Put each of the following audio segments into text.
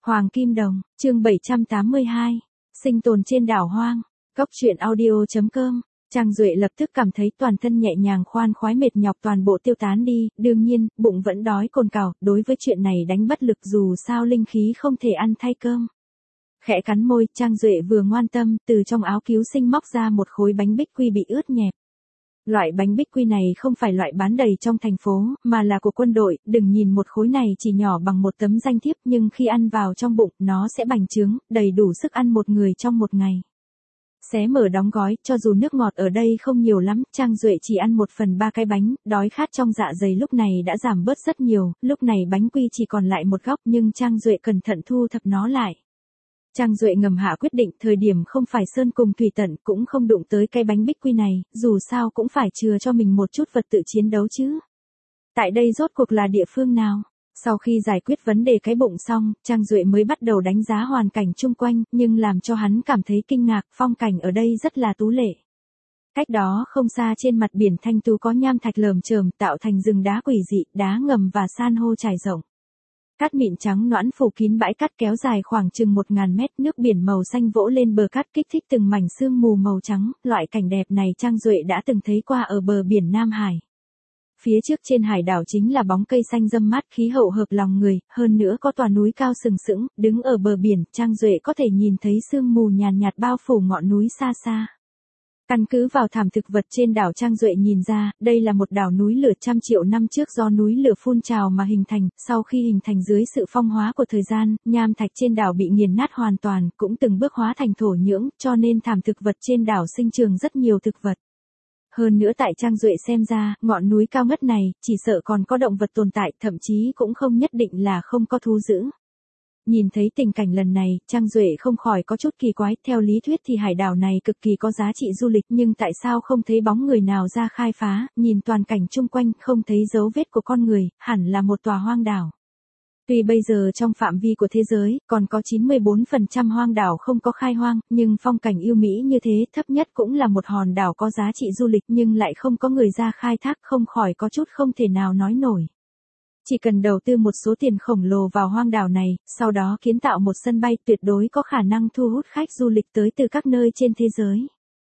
Hoàng Kim Đồng, chương 782, sinh tồn trên đảo hoang, Cốc truyện audio.com. Trang Duệ lập tức cảm thấy toàn thân nhẹ nhàng khoan khoái, mệt nhọc toàn bộ tiêu tán đi, đương nhiên, bụng vẫn đói cồn cào, đối với chuyện này đánh bất lực dù sao linh khí không thể ăn thay cơm. Khẽ cắn môi, Trang Duệ vừa ngoan tâm, từ trong áo cứu sinh móc ra một khối bánh bích quy bị ướt nhẹp. Loại bánh bích quy này không phải loại bán đầy trong thành phố, mà là của quân đội, đừng nhìn một khối này chỉ nhỏ bằng một tấm danh thiếp nhưng khi ăn vào trong bụng, nó sẽ bành trướng, đầy đủ sức ăn một người trong một ngày. Xé mở đóng gói, cho dù nước ngọt ở đây không nhiều lắm, Trang Duệ chỉ ăn 1/3 cái bánh, đói khát trong dạ dày lúc này đã giảm bớt rất nhiều, lúc này bánh quy chỉ còn lại một góc nhưng Trang Duệ cẩn thận thu thập nó lại. Trang Duệ ngầm hạ quyết định, thời điểm không phải sơn cùng thủy tận cũng không đụng tới cái bánh bích quy này, dù sao cũng phải chừa cho mình một chút vật tự chiến đấu chứ. Tại đây rốt cuộc là địa phương nào? Sau khi giải quyết vấn đề cái bụng xong, Trang Duệ mới bắt đầu đánh giá hoàn cảnh chung quanh, nhưng làm cho hắn cảm thấy kinh ngạc, phong cảnh ở đây rất là tú lệ. Cách đó không xa trên mặt biển thanh tú có nham thạch lởm chởm tạo thành rừng đá quỷ dị, đá ngầm và san hô trải rộng. Cát mịn trắng nõn phủ kín bãi cát kéo dài khoảng chừng 1000 mét, nước biển màu xanh vỗ lên bờ cát kích thích từng mảnh sương mù màu trắng, loại cảnh đẹp này Trang Duệ đã từng thấy qua ở bờ biển Nam Hải. Phía trước trên hải đảo chính là bóng cây xanh râm mát, khí hậu hợp lòng người, hơn nữa có tòa núi cao sừng sững, đứng ở bờ biển, Trang Duệ có thể nhìn thấy sương mù nhàn nhạt bao phủ ngọn núi xa xa. Căn cứ vào thảm thực vật trên đảo, Trang Duệ nhìn ra, đây là một đảo núi lửa trăm triệu năm trước do núi lửa phun trào mà hình thành, sau khi hình thành dưới sự phong hóa của thời gian, nham thạch trên đảo bị nghiền nát hoàn toàn, cũng từng bước hóa thành thổ nhưỡng, cho nên thảm thực vật trên đảo sinh trưởng rất nhiều thực vật. Hơn nữa tại Trang Duệ xem ra, ngọn núi cao ngất này, chỉ sợ còn có động vật tồn tại, thậm chí cũng không nhất định là không có thú dữ. Nhìn thấy tình cảnh lần này, Trang Duệ không khỏi có chút kỳ quái, theo lý thuyết thì hải đảo này cực kỳ có giá trị du lịch nhưng tại sao không thấy bóng người nào ra khai phá, nhìn toàn cảnh chung quanh không thấy dấu vết của con người, hẳn là một tòa hoang đảo. Tuy bây giờ trong phạm vi của thế giới, còn có 94% hoang đảo không có khai hoang, nhưng phong cảnh yêu mỹ như thế thấp nhất cũng là một hòn đảo có giá trị du lịch nhưng lại không có người ra khai thác, không khỏi có chút không thể nào nói nổi. Chỉ cần đầu tư một số tiền khổng lồ vào hoang đảo này, sau đó kiến tạo một sân bay tuyệt đối có khả năng thu hút khách du lịch tới từ các nơi trên thế giới.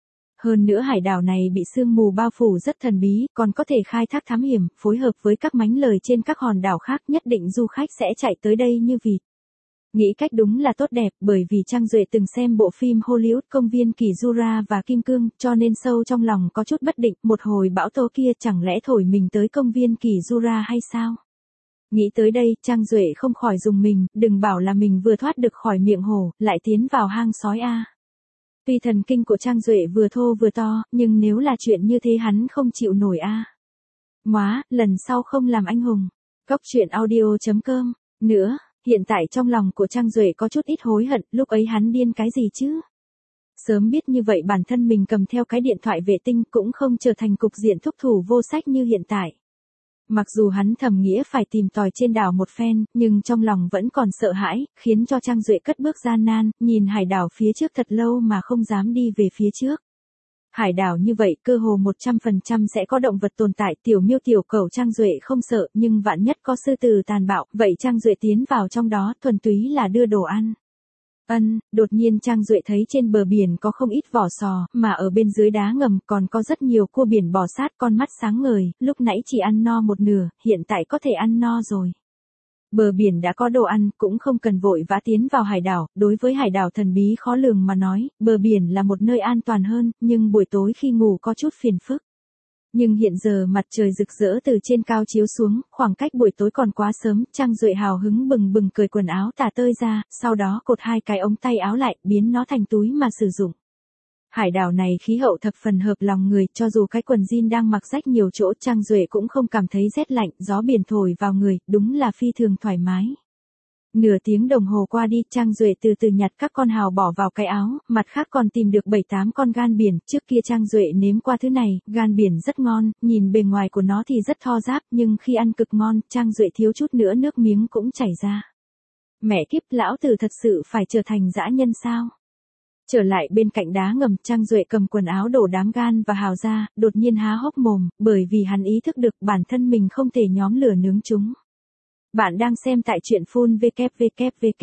Hơn nữa hải đảo này bị sương mù bao phủ rất thần bí, còn có thể khai thác thám hiểm, phối hợp với các mánh lời trên các hòn đảo khác, nhất định du khách sẽ chạy tới đây như vịt. Nghĩ cách đúng là tốt đẹp, bởi vì Trang Duệ từng xem bộ phim Hollywood Công viên Kỳ Jura và Kim Cương, cho nên sâu trong lòng có chút bất định, một hồi bão tố kia chẳng lẽ thổi mình tới công viên Kỳ Jura hay sao? Nghĩ tới đây, Trang Duệ không khỏi dùng mình, đừng bảo là mình vừa thoát được khỏi miệng hổ, lại tiến vào hang sói a. Tuy thần kinh của Trang Duệ vừa thô vừa to, nhưng nếu là chuyện như thế hắn không chịu nổi a. Móa, lần sau không làm anh hùng. Cốc truyện audio.com. Nữa, hiện tại trong lòng của Trang Duệ có chút ít hối hận, lúc ấy hắn điên cái gì chứ? Sớm biết như vậy bản thân mình cầm theo cái điện thoại vệ tinh cũng không trở thành cục diện thúc thủ vô sách như hiện tại. Mặc dù hắn thầm nghĩa phải tìm tòi trên đảo một phen, nhưng trong lòng vẫn còn sợ hãi, khiến cho Trang Duệ cất bước gian nan, nhìn hải đảo phía trước thật lâu mà không dám đi về phía trước. Hải đảo như vậy cơ hồ 100% sẽ có động vật tồn tại, tiểu miêu tiểu cẩu Trang Duệ không sợ, nhưng vạn nhất có sư tử tàn bạo, vậy Trang Duệ tiến vào trong đó thuần túy là đưa đồ ăn. Đột nhiên Trang Duệ thấy trên bờ biển có không ít vỏ sò, mà ở bên dưới đá ngầm còn có rất nhiều cua biển bò sát, con mắt sáng ngời, lúc nãy chỉ ăn no một nửa, hiện tại có thể ăn no rồi. Bờ biển đã có đồ ăn, cũng không cần vội vã tiến vào hải đảo, đối với hải đảo thần bí khó lường mà nói, bờ biển là một nơi an toàn hơn, nhưng buổi tối khi ngủ có chút phiền phức. Nhưng hiện giờ mặt trời rực rỡ từ trên cao chiếu xuống, khoảng cách buổi tối còn quá sớm, Trang Duệ hào hứng bừng bừng cởi quần áo tả tơi ra, sau đó cột 2 cái ống tay áo lại, biến nó thành túi mà sử dụng. Hải đảo này khí hậu thập phần hợp lòng người, cho dù cái quần jean đang mặc rách nhiều chỗ, Trang Duệ cũng không cảm thấy rét lạnh, gió biển thổi vào người, đúng là phi thường thoải mái. Nửa tiếng đồng hồ qua đi, Trang Duệ từ từ nhặt các con hào bỏ vào cái áo, mặt khác còn tìm được 7-8 con gan biển, trước kia Trang Duệ nếm qua thứ này, gan biển rất ngon, nhìn bề ngoài của nó thì rất thô ráp, nhưng khi ăn cực ngon, Trang Duệ thiếu chút nữa nước miếng cũng chảy ra. Mẹ kiếp, lão tử thật sự phải trở thành dã nhân sao? Trở lại bên cạnh đá ngầm, Trang Duệ cầm quần áo đổ đám gan và hào ra, đột nhiên há hốc mồm, bởi vì hắn ý thức được bản thân mình không thể nhóm lửa nướng chúng. Bạn đang xem tại truyện full www.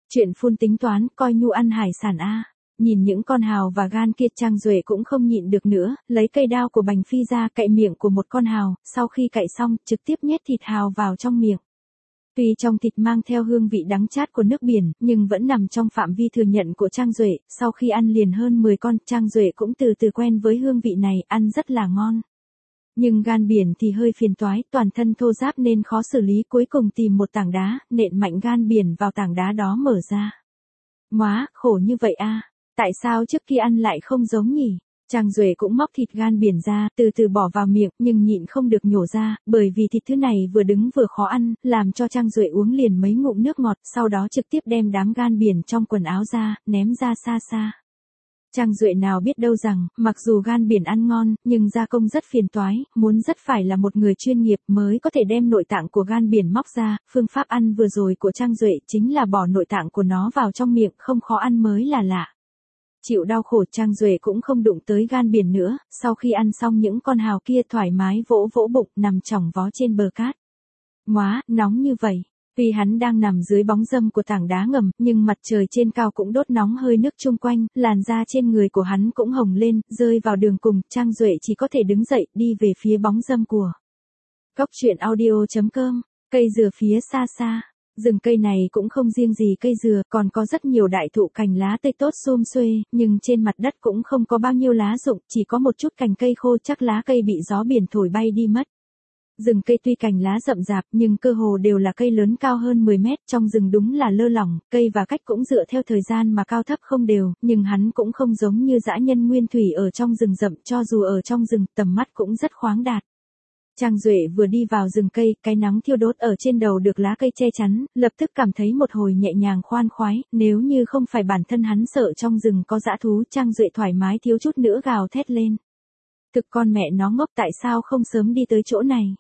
Chuyện phun tính toán, coi nhu ăn hải sản a. Nhìn những con hào và gan kia Trang Duệ cũng không nhịn được nữa, lấy cây đao của Bành Phi ra cạy miệng của một con hào, sau khi cạy xong, trực tiếp nhét thịt hào vào trong miệng. Tuy trong thịt mang theo hương vị đắng chát của nước biển, nhưng vẫn nằm trong phạm vi thừa nhận của Trang Duệ, sau khi ăn liền hơn 10 con, Trang Duệ cũng từ từ quen với hương vị này, ăn rất là ngon. Nhưng gan biển thì hơi phiền toái, toàn thân thô ráp nên khó xử lý, cuối cùng tìm một tảng đá, nện mạnh gan biển vào tảng đá đó mở ra. Móa, khổ như vậy a, tại sao trước khi ăn lại không giống nhỉ? Trang Duệ cũng móc thịt gan biển ra, từ từ bỏ vào miệng, nhưng nhịn không được nhổ ra, bởi vì thịt thứ này vừa đứng vừa khó ăn, làm cho Trang Duệ uống liền mấy ngụm nước ngọt, sau đó trực tiếp đem đám gan biển trong quần áo ra, ném ra xa xa. Trang Duệ nào biết đâu rằng, mặc dù gan biển ăn ngon, nhưng gia công rất phiền toái, muốn rất phải là một người chuyên nghiệp mới có thể đem nội tạng của gan biển móc ra, phương pháp ăn vừa rồi của Trang Duệ chính là bỏ nội tạng của nó vào trong miệng, không khó ăn mới là lạ. Chịu đau khổ Trang Duệ cũng không đụng tới gan biển nữa, sau khi ăn xong những con hào kia thoải mái vỗ vỗ bụng nằm chỏng vó trên bờ cát. Móa, nóng như vậy. Tuy hắn đang nằm dưới bóng râm của tảng đá ngầm, nhưng mặt trời trên cao cũng đốt nóng hơi nước chung quanh, làn da trên người của hắn cũng hồng lên, rơi vào đường cùng, Trang Duệ chỉ có thể đứng dậy, đi về phía bóng râm của Cốc truyện audio.com, cây dừa phía xa xa. Rừng cây này cũng không riêng gì cây dừa, còn có rất nhiều đại thụ cành lá tươi tốt sum xuê, nhưng trên mặt đất cũng không có bao nhiêu lá rụng, chỉ có một chút cành cây khô, chắc lá cây bị gió biển thổi bay đi mất. Rừng cây tuy cành lá rậm rạp nhưng cơ hồ đều là cây lớn cao hơn 10 mét, trong rừng đúng là lơ lỏng, cây và cách cũng dựa theo thời gian mà cao thấp không đều, nhưng hắn cũng không giống như dã nhân nguyên thủy ở trong rừng rậm, cho dù ở trong rừng tầm mắt cũng rất khoáng đạt. Trang Duệ vừa đi vào rừng cây, cái nắng thiêu đốt ở trên đầu được lá cây che chắn, lập tức cảm thấy một hồi nhẹ nhàng khoan khoái, nếu như không phải bản thân hắn sợ trong rừng có dã thú, Trang Duệ thoải mái thiếu chút nữa gào thét lên. Thực con mẹ nó ngốc, tại sao không sớm đi tới chỗ này?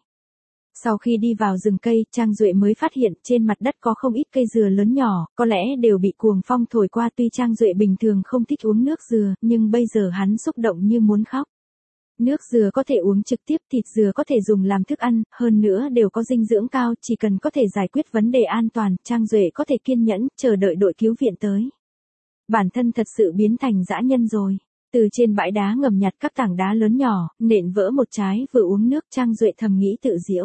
Sau khi đi vào rừng cây, Trang Duệ mới phát hiện trên mặt đất có không ít cây dừa lớn nhỏ, có lẽ đều bị cuồng phong thổi qua. Tuy Trang Duệ bình thường không thích uống nước dừa, nhưng bây giờ hắn xúc động như muốn khóc. Nước dừa có thể uống trực tiếp, thịt dừa có thể dùng làm thức ăn, hơn nữa đều có dinh dưỡng cao, chỉ cần có thể giải quyết vấn đề an toàn, Trang Duệ có thể kiên nhẫn, chờ đợi đội cứu viện tới. Bản thân thật sự biến thành dã nhân rồi. Từ trên bãi đá ngầm nhặt các tảng đá lớn nhỏ, nện vỡ một trái, vừa uống nước, Trang Duệ thầm nghĩ tự giễu.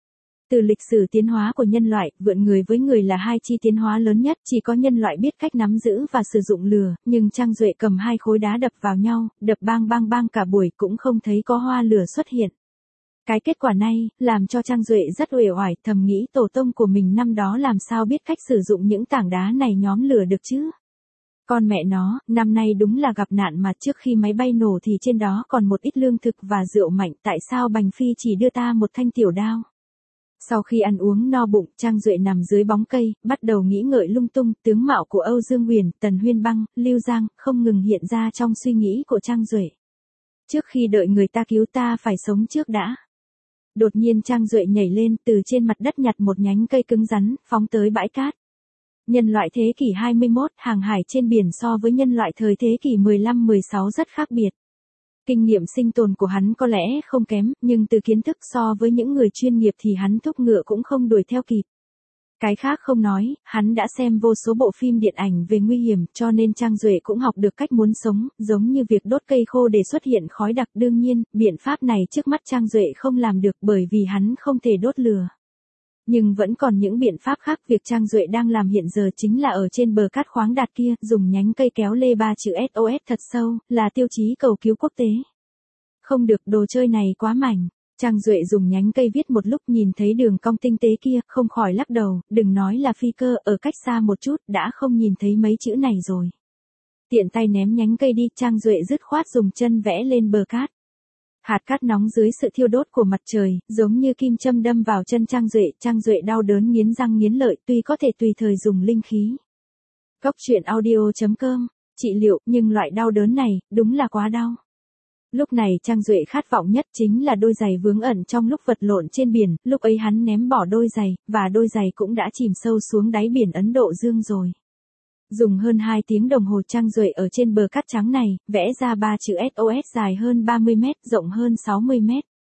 Từ lịch sử tiến hóa của nhân loại, vượn người với người là hai chi tiến hóa lớn nhất, chỉ có nhân loại biết cách nắm giữ và sử dụng lửa, nhưng Trang Duệ cầm hai khối đá đập vào nhau, đập bang bang bang cả buổi cũng không thấy có hoa lửa xuất hiện. Cái kết quả này, làm cho Trang Duệ rất uể oải, thầm nghĩ tổ tông của mình năm đó làm sao biết cách sử dụng những tảng đá này nhóm lửa được chứ? Con mẹ nó, năm nay đúng là gặp nạn mà, trước khi máy bay nổ thì trên đó còn một ít lương thực và rượu mạnh, tại sao Bành Phi chỉ đưa ta một thanh tiểu đao? Sau khi ăn uống no bụng, Trang Duệ nằm dưới bóng cây, bắt đầu nghĩ ngợi lung tung, tướng mạo của Âu Dương Huyền, Tần Huyên Băng, Lưu Giang, không ngừng hiện ra trong suy nghĩ của Trang Duệ. Trước khi đợi người ta cứu ta phải sống trước đã. Đột nhiên Trang Duệ nhảy lên, từ trên mặt đất nhặt một nhánh cây cứng rắn, phóng tới bãi cát. Nhân loại thế kỷ 21, hàng hải trên biển so với nhân loại thời thế kỷ 15-16 rất khác biệt. Kinh nghiệm sinh tồn của hắn có lẽ không kém, nhưng từ kiến thức so với những người chuyên nghiệp thì hắn thúc ngựa cũng không đuổi theo kịp. Cái khác không nói, hắn đã xem vô số bộ phim điện ảnh về nguy hiểm, cho nên Trang Duệ cũng học được cách muốn sống, giống như việc đốt cây khô để xuất hiện khói đặc. Đương nhiên, biện pháp này trước mắt Trang Duệ không làm được bởi vì hắn không thể đốt lửa. Nhưng vẫn còn những biện pháp khác, việc Trang Duệ đang làm hiện giờ chính là ở trên bờ cát khoáng đạt kia, dùng nhánh cây kéo lê 3 chữ SOS thật sâu, là tiêu chí cầu cứu quốc tế. Không được, đồ chơi này quá mảnh. Trang Duệ dùng nhánh cây viết một lúc, nhìn thấy đường cong tinh tế kia, không khỏi lắc đầu, đừng nói là phi cơ, ở cách xa một chút, đã không nhìn thấy mấy chữ này rồi. Tiện tay ném nhánh cây đi, Trang Duệ dứt khoát dùng chân vẽ lên bờ cát. Hạt cát nóng dưới sự thiêu đốt của mặt trời, giống như kim châm đâm vào chân Trang Duệ đau đớn nghiến răng nghiến lợi, tuy có thể tùy thời dùng linh khí. Cốc truyện audio.com, trị liệu, nhưng loại đau đớn này, đúng là quá đau. Lúc này Trang Duệ khát vọng nhất chính là đôi giày vướng ẩn trong lúc vật lộn trên biển, lúc ấy hắn ném bỏ đôi giày, và đôi giày cũng đã chìm sâu xuống đáy biển Ấn Độ Dương rồi. Dùng hơn 2 tiếng đồng hồ Trang Duệ ở trên bờ cát trắng này, vẽ ra 3 chữ SOS dài hơn 30 mét, rộng hơn 60 mét.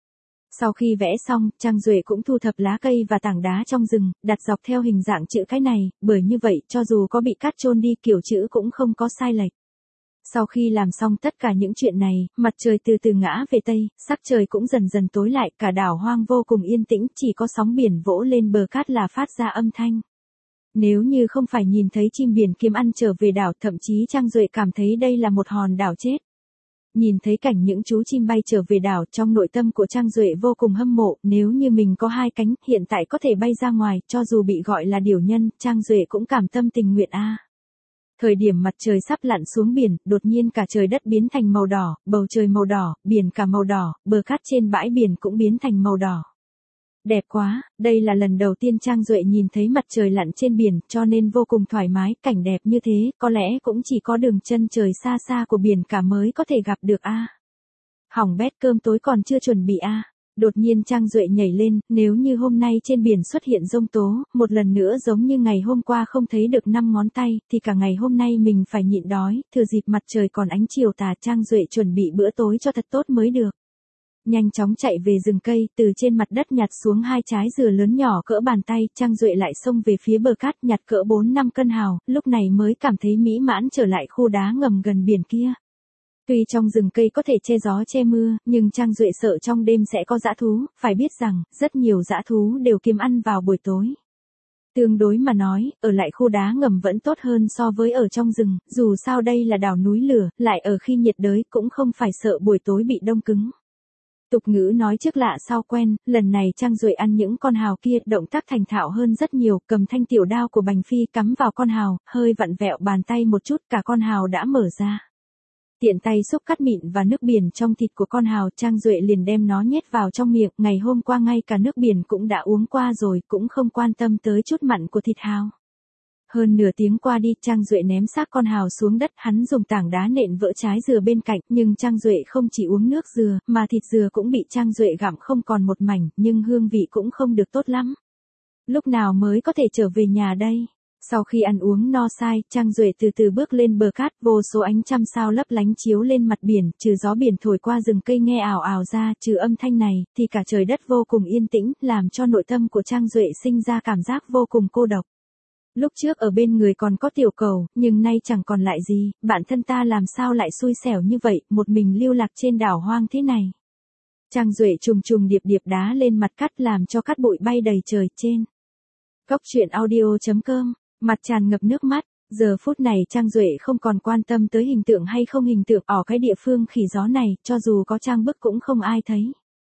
Sau khi vẽ xong, Trang Duệ cũng thu thập lá cây và tảng đá trong rừng, đặt dọc theo hình dạng chữ cái này, bởi như vậy cho dù có bị cát chôn đi kiểu chữ cũng không có sai lệch. Sau khi làm xong tất cả những chuyện này, mặt trời từ từ ngã về tây, sắc trời cũng dần dần tối lại, cả đảo hoang vô cùng yên tĩnh, chỉ có sóng biển vỗ lên bờ cát là phát ra âm thanh. Nếu như không phải nhìn thấy chim biển kiếm ăn trở về đảo, thậm chí Trang Duệ cảm thấy đây là một hòn đảo chết. Nhìn thấy cảnh những chú chim bay trở về đảo, trong nội tâm của Trang Duệ vô cùng hâm mộ, nếu như mình có hai cánh, hiện tại có thể bay ra ngoài, cho dù bị gọi là điểu nhân, Trang Duệ cũng cảm tâm tình nguyện a. Thời điểm mặt trời sắp lặn xuống biển, đột nhiên cả trời đất biến thành màu đỏ, bầu trời màu đỏ, biển cả màu đỏ, bờ cát trên bãi biển cũng biến thành màu đỏ. Đẹp quá, đây là lần đầu tiên Trang Duệ nhìn thấy mặt trời lặn trên biển, cho nên vô cùng thoải mái, cảnh đẹp như thế, có lẽ cũng chỉ có đường chân trời xa xa của biển cả mới có thể gặp được a. Hỏng bét, cơm tối còn chưa chuẩn bị a. Đột nhiên Trang Duệ nhảy lên, nếu như hôm nay trên biển xuất hiện giông tố, một lần nữa giống như ngày hôm qua không thấy được 5 ngón tay, thì cả ngày hôm nay mình phải nhịn đói, thừa dịp mặt trời còn ánh chiều tà, Trang Duệ chuẩn bị bữa tối cho thật tốt mới được. Nhanh chóng chạy về rừng cây, từ trên mặt đất nhặt xuống 2 trái dừa lớn nhỏ cỡ bàn tay, Trang Duệ lại xông về phía bờ cát nhặt cỡ 4-5 cân hào, lúc này mới cảm thấy mỹ mãn trở lại khu đá ngầm gần biển kia. Tuy trong rừng cây có thể che gió che mưa, nhưng Trang Duệ sợ trong đêm sẽ có dã thú, phải biết rằng, rất nhiều dã thú đều kiếm ăn vào buổi tối. Tương đối mà nói, ở lại khu đá ngầm vẫn tốt hơn so với ở trong rừng, dù sao đây là đảo núi lửa, lại ở khi nhiệt đới cũng không phải sợ buổi tối bị đông cứng. Tục ngữ nói trước lạ sau quen, lần này Trang Duệ ăn những con hào kia, động tác thành thạo hơn rất nhiều, cầm thanh tiểu đao của Bành Phi cắm vào con hào, hơi vặn vẹo bàn tay một chút, cả con hào đã mở ra. Tiện tay xúc cắt mịn và nước biển trong thịt của con hào, Trang Duệ liền đem nó nhét vào trong miệng, ngày hôm qua ngay cả nước biển cũng đã uống qua rồi, cũng không quan tâm tới chút mặn của thịt hào. Hơn nửa tiếng qua đi, Trang Duệ ném xác con hào xuống đất, hắn dùng tảng đá nện vỡ trái dừa bên cạnh, nhưng Trang Duệ không chỉ uống nước dừa, mà thịt dừa cũng bị Trang Duệ gặm không còn một mảnh, nhưng hương vị cũng không được tốt lắm. Lúc nào mới có thể trở về nhà đây? Sau khi ăn uống no say, Trang Duệ từ từ bước lên bờ cát, vô số ánh trăm sao lấp lánh chiếu lên mặt biển, trừ gió biển thổi qua rừng cây nghe ào ào ra, trừ âm thanh này, thì cả trời đất vô cùng yên tĩnh, làm cho nội tâm của Trang Duệ sinh ra cảm giác vô cùng cô độc. Lúc trước ở bên người còn có tiểu cầu, nhưng nay chẳng còn lại gì, bản thân ta làm sao lại xui xẻo như vậy, một mình lưu lạc trên đảo hoang thế này. Trang Duệ trùng trùng điệp điệp đá lên mặt cát làm cho cát bụi bay đầy trời trên. Góc truyện audio.com, mặt tràn ngập nước mắt, giờ phút này Trang Duệ không còn quan tâm tới hình tượng hay không hình tượng ở cái địa phương khỉ gió này, cho dù có trang bức cũng không ai thấy.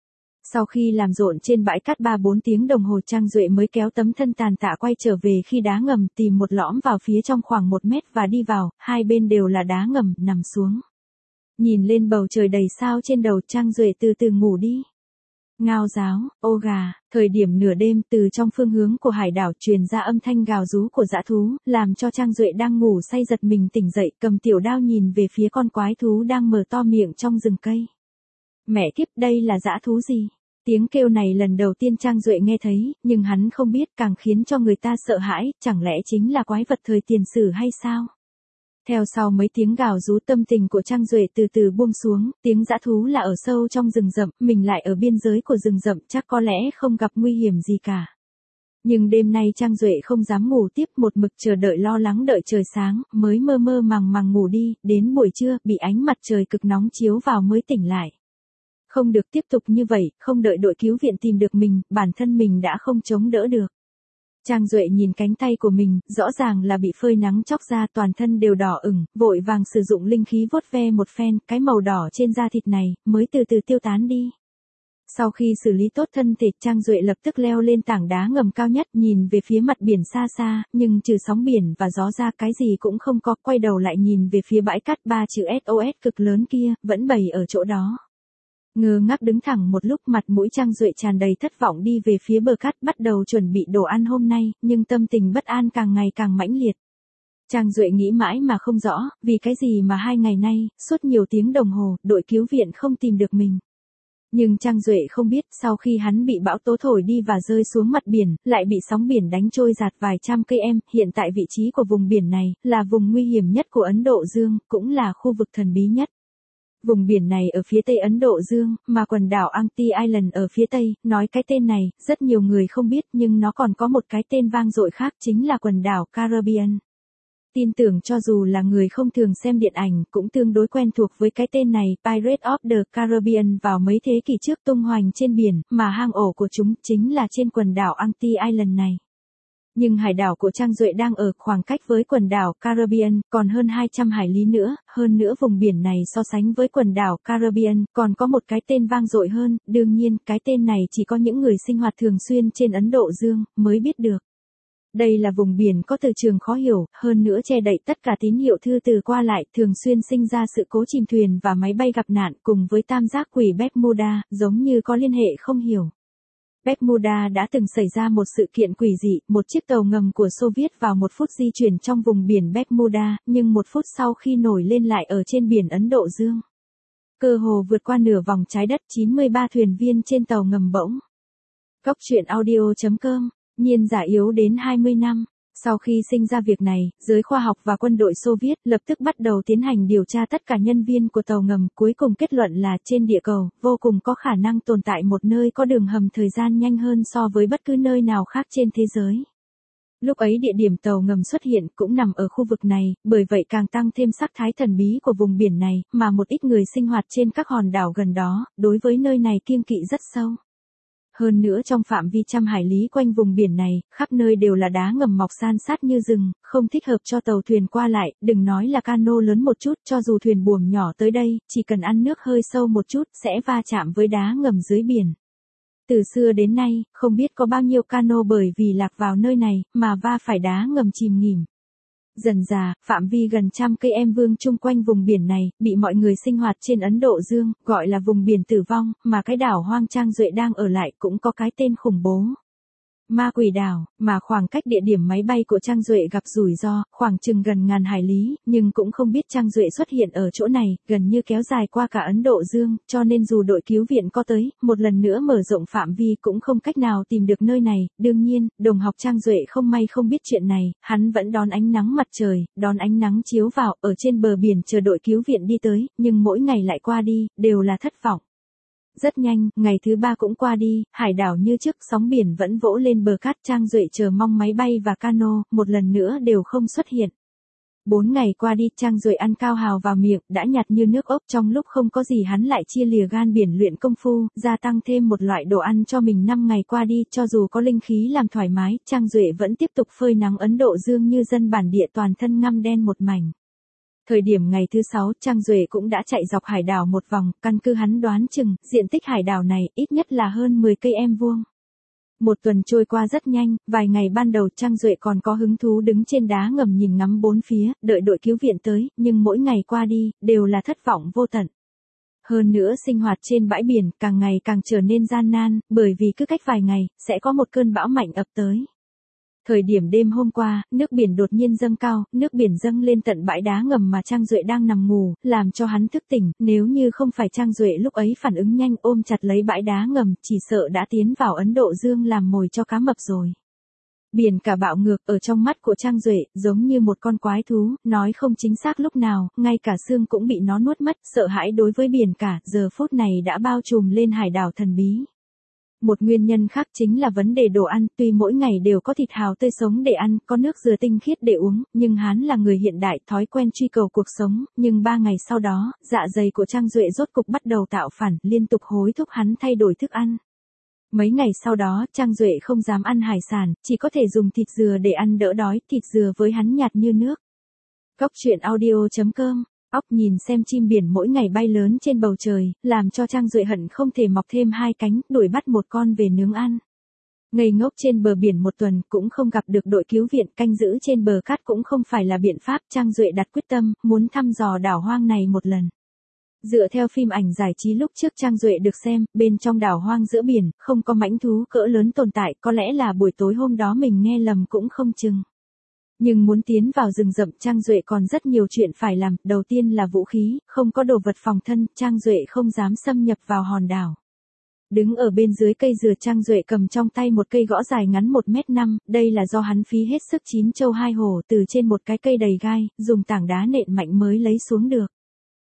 Sau khi làm rộn trên bãi cát 3-4 tiếng đồng hồ, Trang Duệ mới kéo tấm thân tàn tạ quay trở về khi đá ngầm, tìm một lõm vào phía trong khoảng 1 mét và đi vào, hai bên đều là đá ngầm, nằm xuống. Nhìn lên bầu trời đầy sao trên đầu, Trang Duệ từ từ ngủ đi. Ngao giáo, ô gà, thời điểm nửa đêm, từ trong phương hướng của hải đảo truyền ra âm thanh gào rú của dã thú, làm cho Trang Duệ đang ngủ say giật mình tỉnh dậy, cầm tiểu đao nhìn về phía con quái thú đang mở to miệng trong rừng cây. Mẹ kiếp, đây là dã thú gì? Tiếng kêu này lần đầu tiên Trang Duệ nghe thấy, nhưng hắn không biết, càng khiến cho người ta sợ hãi, chẳng lẽ chính là quái vật thời tiền sử hay sao? Theo sau mấy tiếng gào rú, tâm tình của Trang Duệ từ từ buông xuống, tiếng dã thú là ở sâu trong rừng rậm, mình lại ở biên giới của rừng rậm, chắc có lẽ không gặp nguy hiểm gì cả. Nhưng đêm nay Trang Duệ không dám ngủ tiếp, một mực chờ đợi lo lắng đợi trời sáng, mới mơ mơ màng màng ngủ đi, đến buổi trưa, bị ánh mặt trời cực nóng chiếu vào mới tỉnh lại. Không được tiếp tục như vậy, không đợi đội cứu viện tìm được mình, bản thân mình đã không chống đỡ được. Trang Duệ nhìn cánh tay của mình, rõ ràng là bị phơi nắng chóc ra, toàn thân đều đỏ ửng, vội vàng sử dụng linh khí vuốt ve một phen, cái màu đỏ trên da thịt này, mới từ từ tiêu tán đi. Sau khi xử lý tốt thân thể, Trang Duệ lập tức leo lên tảng đá ngầm cao nhất, nhìn về phía mặt biển xa xa, nhưng trừ sóng biển và gió ra cái gì cũng không có, quay đầu lại nhìn về phía bãi cát 3 chữ SOS cực lớn kia, vẫn bày ở chỗ đó. Ngơ ngác đứng thẳng một lúc, mặt mũi Trang Duệ tràn đầy thất vọng đi về phía bờ cát, bắt đầu chuẩn bị đồ ăn hôm nay, nhưng tâm tình bất an càng ngày càng mãnh liệt. Trang Duệ nghĩ mãi mà không rõ, vì cái gì mà 2 ngày nay, suốt nhiều tiếng đồng hồ, đội cứu viện không tìm được mình. Nhưng Trang Duệ không biết, sau khi hắn bị bão tố thổi đi và rơi xuống mặt biển, lại bị sóng biển đánh trôi giạt vài trăm cây em, hiện tại vị trí của vùng biển này, là vùng nguy hiểm nhất của Ấn Độ Dương, cũng là khu vực thần bí nhất. Vùng biển này ở phía tây Ấn Độ Dương, mà quần đảo Anti Island ở phía tây, nói cái tên này, rất nhiều người không biết nhưng nó còn có một cái tên vang dội khác chính là quần đảo Caribbean. Tin tưởng cho dù là người không thường xem điện ảnh cũng tương đối quen thuộc với cái tên này, Pirates of the Caribbean vào mấy thế kỷ trước tung hoành trên biển, mà hang ổ của chúng chính là trên quần đảo Anti Island này. Nhưng hải đảo của Trang Duệ đang ở khoảng cách với quần đảo Caribbean còn hơn 200 hải lý nữa, hơn nữa vùng biển này so sánh với quần đảo Caribbean còn có một cái tên vang dội hơn, đương nhiên cái tên này chỉ có những người sinh hoạt thường xuyên trên Ấn Độ Dương mới biết được. Đây là vùng biển có từ trường khó hiểu, hơn nữa che đậy tất cả tín hiệu thư từ qua lại, thường xuyên sinh ra sự cố chìm thuyền và máy bay gặp nạn cùng với tam giác quỷ Bermuda, giống như có liên hệ không hiểu. Bermuda đã từng xảy ra một sự kiện quỷ dị, một chiếc tàu ngầm của Xô Viết vào 1 phút di chuyển trong vùng biển Bermuda, nhưng 1 phút sau khi nổi lên lại ở trên biển Ấn Độ Dương. Cơ hồ vượt qua nửa vòng trái đất, 93 thuyền viên trên tàu ngầm bỗng. Góc truyện audio.com, nhiên giả yếu đến 20 năm. Sau khi sinh ra việc này, giới khoa học và quân đội Xô Viết lập tức bắt đầu tiến hành điều tra tất cả nhân viên của tàu ngầm, cuối cùng kết luận là trên địa cầu, vô cùng có khả năng tồn tại một nơi có đường hầm thời gian nhanh hơn so với bất cứ nơi nào khác trên thế giới. Lúc ấy địa điểm tàu ngầm xuất hiện cũng nằm ở khu vực này, bởi vậy càng tăng thêm sắc thái thần bí của vùng biển này, mà một ít người sinh hoạt trên các hòn đảo gần đó, đối với nơi này kiêng kỵ rất sâu. Hơn nữa trong phạm vi trăm hải lý quanh vùng biển này, khắp nơi đều là đá ngầm mọc san sát như rừng, không thích hợp cho tàu thuyền qua lại, đừng nói là cano lớn một chút, cho dù thuyền buồm nhỏ tới đây, chỉ cần ăn nước hơi sâu một chút, sẽ va chạm với đá ngầm dưới biển. Từ xưa đến nay, không biết có bao nhiêu cano bởi vì lạc vào nơi này, mà va phải đá ngầm chìm nghỉm. Dần dà, phạm vi gần 100 cây em vương chung quanh vùng biển này, bị mọi người sinh hoạt trên Ấn Độ Dương, gọi là vùng biển tử vong, mà cái đảo hoang Trang Duệ đang ở lại cũng có cái tên khủng bố. Ma Quỷ Đảo, mà khoảng cách địa điểm máy bay của Trang Duệ gặp rủi ro, khoảng chừng gần ngàn hải lý, nhưng cũng không biết Trang Duệ xuất hiện ở chỗ này, gần như kéo dài qua cả Ấn Độ Dương, cho nên dù đội cứu viện có tới, một lần nữa mở rộng phạm vi cũng không cách nào tìm được nơi này. Đương nhiên, đồng học Trang Duệ không may không biết chuyện này, hắn vẫn đón ánh nắng mặt trời, đón ánh nắng chiếu vào, ở trên bờ biển chờ đội cứu viện đi tới, nhưng mỗi ngày lại qua đi, đều là thất vọng. Rất nhanh, ngày thứ 3 cũng qua đi, hải đảo như trước, sóng biển vẫn vỗ lên bờ cát. Trang Duệ chờ mong máy bay và cano, một lần nữa đều không xuất hiện. 4 ngày qua đi, Trang Duệ ăn cao hào vào miệng, đã nhạt như nước ốc. Trong lúc không có gì hắn lại chia lìa gan biển luyện công phu, gia tăng thêm một loại đồ ăn cho mình. 5 ngày qua đi, cho dù có linh khí làm thoải mái, Trang Duệ vẫn tiếp tục phơi nắng Ấn Độ Dương như dân bản địa, toàn thân ngăm đen một mảnh. Thời điểm ngày thứ 6, Trang Duệ cũng đã chạy dọc hải đảo một vòng, căn cứ hắn đoán chừng, diện tích hải đảo này ít nhất là hơn 10 cây em vuông. Một tuần trôi qua rất nhanh, vài ngày ban đầu Trang Duệ còn có hứng thú đứng trên đá ngầm nhìn ngắm bốn phía, đợi đội cứu viện tới, nhưng mỗi ngày qua đi, đều là thất vọng vô tận. Hơn nữa sinh hoạt trên bãi biển càng ngày càng trở nên gian nan, bởi vì cứ cách vài ngày, sẽ có một cơn bão mạnh ập tới. Thời điểm đêm hôm qua, nước biển đột nhiên dâng cao, nước biển dâng lên tận bãi đá ngầm mà Trang Duệ đang nằm ngủ, làm cho hắn thức tỉnh, nếu như không phải Trang Duệ lúc ấy phản ứng nhanh ôm chặt lấy bãi đá ngầm, chỉ sợ đã tiến vào Ấn Độ Dương làm mồi cho cá mập rồi. Biển cả bạo ngược, ở trong mắt của Trang Duệ, giống như một con quái thú, nói không chính xác lúc nào, ngay cả xương cũng bị nó nuốt mất, sợ hãi đối với biển cả, giờ phút này đã bao trùm lên hải đảo thần bí. Một nguyên nhân khác chính là vấn đề đồ ăn, tuy mỗi ngày đều có thịt hào tươi sống để ăn, có nước dừa tinh khiết để uống, nhưng hắn là người hiện đại, thói quen truy cầu cuộc sống, nhưng 3 ngày sau đó, dạ dày của Trang Duệ rốt cục bắt đầu tạo phản, liên tục hối thúc hắn thay đổi thức ăn. Mấy ngày sau đó, Trang Duệ không dám ăn hải sản, chỉ có thể dùng thịt dừa để ăn đỡ đói, thịt dừa với hắn nhạt như nước. Góc truyện audio.com. Óc nhìn xem chim biển mỗi ngày bay lớn trên bầu trời, làm cho Trang Duệ hận không thể mọc thêm 2 cánh, đuổi bắt một con về nướng ăn. Ngây ngốc trên bờ biển một tuần, cũng không gặp được đội cứu viện, canh giữ trên bờ cát cũng không phải là biện pháp. Trang Duệ đặt quyết tâm, muốn thăm dò đảo hoang này một lần. Dựa theo phim ảnh giải trí lúc trước Trang Duệ được xem, bên trong đảo hoang giữa biển, không có mãnh thú cỡ lớn tồn tại, có lẽ là buổi tối hôm đó mình nghe lầm cũng không chừng. Nhưng muốn tiến vào rừng rậm, Trang Duệ còn rất nhiều chuyện phải làm, đầu tiên là vũ khí, không có đồ vật phòng thân, Trang Duệ không dám xâm nhập vào hòn đảo. Đứng ở bên dưới cây dừa, Trang Duệ cầm trong tay một cây gõ dài ngắn 1m5, đây là do hắn phí hết sức 9 châu 2 hổ từ trên một cái cây đầy gai, dùng tảng đá nện mạnh mới lấy xuống được.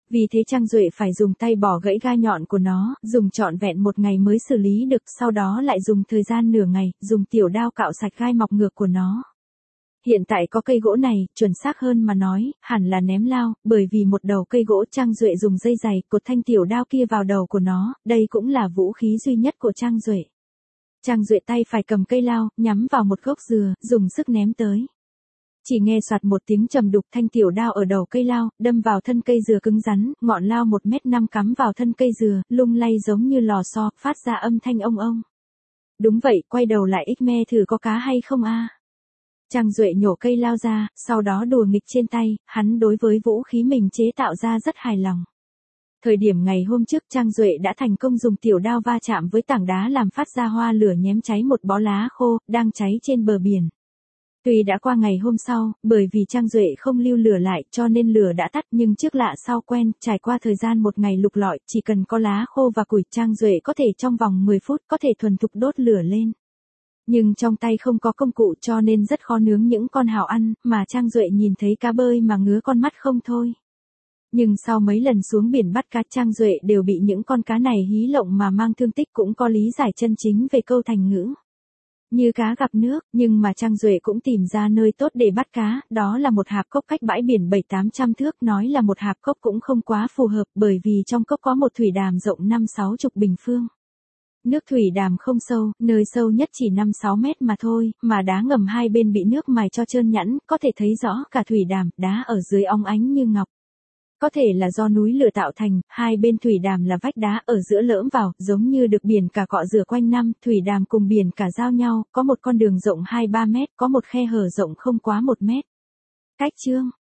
Vì thế Trang Duệ phải dùng tay bỏ gãy gai nhọn của nó, dùng trọn vẹn một ngày mới xử lý được, sau đó lại dùng thời gian nửa ngày, dùng tiểu đao cạo sạch gai mọc ngược của nó. Hiện tại có cây gỗ này, chuẩn xác hơn mà nói, hẳn là ném lao, bởi vì một đầu cây gỗ Trang Duệ dùng dây dày, cột thanh tiểu đao kia vào đầu của nó, đây cũng là vũ khí duy nhất của Trang Duệ. Trang Duệ tay phải cầm cây lao, nhắm vào một gốc dừa, dùng sức ném tới. Chỉ nghe soạt một tiếng trầm đục, thanh tiểu đao ở đầu cây lao, đâm vào thân cây dừa cứng rắn, ngọn lao 1m5 cắm vào thân cây dừa, lung lay giống như lò xo, phát ra âm thanh ông ông. Đúng vậy, quay đầu lại ích me thử có cá hay không a. Trang Duệ nhổ cây lao ra, sau đó đùa nghịch trên tay, hắn đối với vũ khí mình chế tạo ra rất hài lòng. Thời điểm ngày hôm trước Trang Duệ đã thành công dùng tiểu đao va chạm với tảng đá làm phát ra hoa lửa nhém cháy một bó lá khô, đang cháy trên bờ biển. Tuy đã qua ngày hôm sau, bởi vì Trang Duệ không lưu lửa lại cho nên lửa đã tắt, nhưng trước lạ sau quen, trải qua thời gian một ngày lục lọi, chỉ cần có lá khô và củi Trang Duệ có thể trong vòng 10 phút có thể thuần thục đốt lửa lên. Nhưng trong tay không có công cụ cho nên rất khó nướng những con hào ăn, mà Trang Duệ nhìn thấy cá bơi mà ngứa con mắt không thôi. Nhưng sau mấy lần xuống biển bắt cá Trang Duệ đều bị những con cá này hí lộng mà mang thương tích, cũng có lý giải chân chính về câu thành ngữ. Như cá gặp nước, nhưng mà Trang Duệ cũng tìm ra nơi tốt để bắt cá, đó là một hạp cốc cách bãi biển 7-800 thước, nói là một hạp cốc cũng không quá phù hợp bởi vì trong cốc có một thủy đàm rộng 5-60 bình phương. Nước thủy đàm không sâu, nơi sâu nhất chỉ 5-6 mét mà thôi, mà đá ngầm hai bên bị nước mài cho trơn nhẵn, có thể thấy rõ cả thủy đàm, đá ở dưới óng ánh như ngọc. Có thể là do núi lửa tạo thành, hai bên thủy đàm là vách đá ở giữa lõm vào, giống như được biển cả cọ rửa quanh năm, thủy đàm cùng biển cả giao nhau, có một con đường rộng 2-3 mét, có một khe hở rộng không quá 1 mét. Cách chương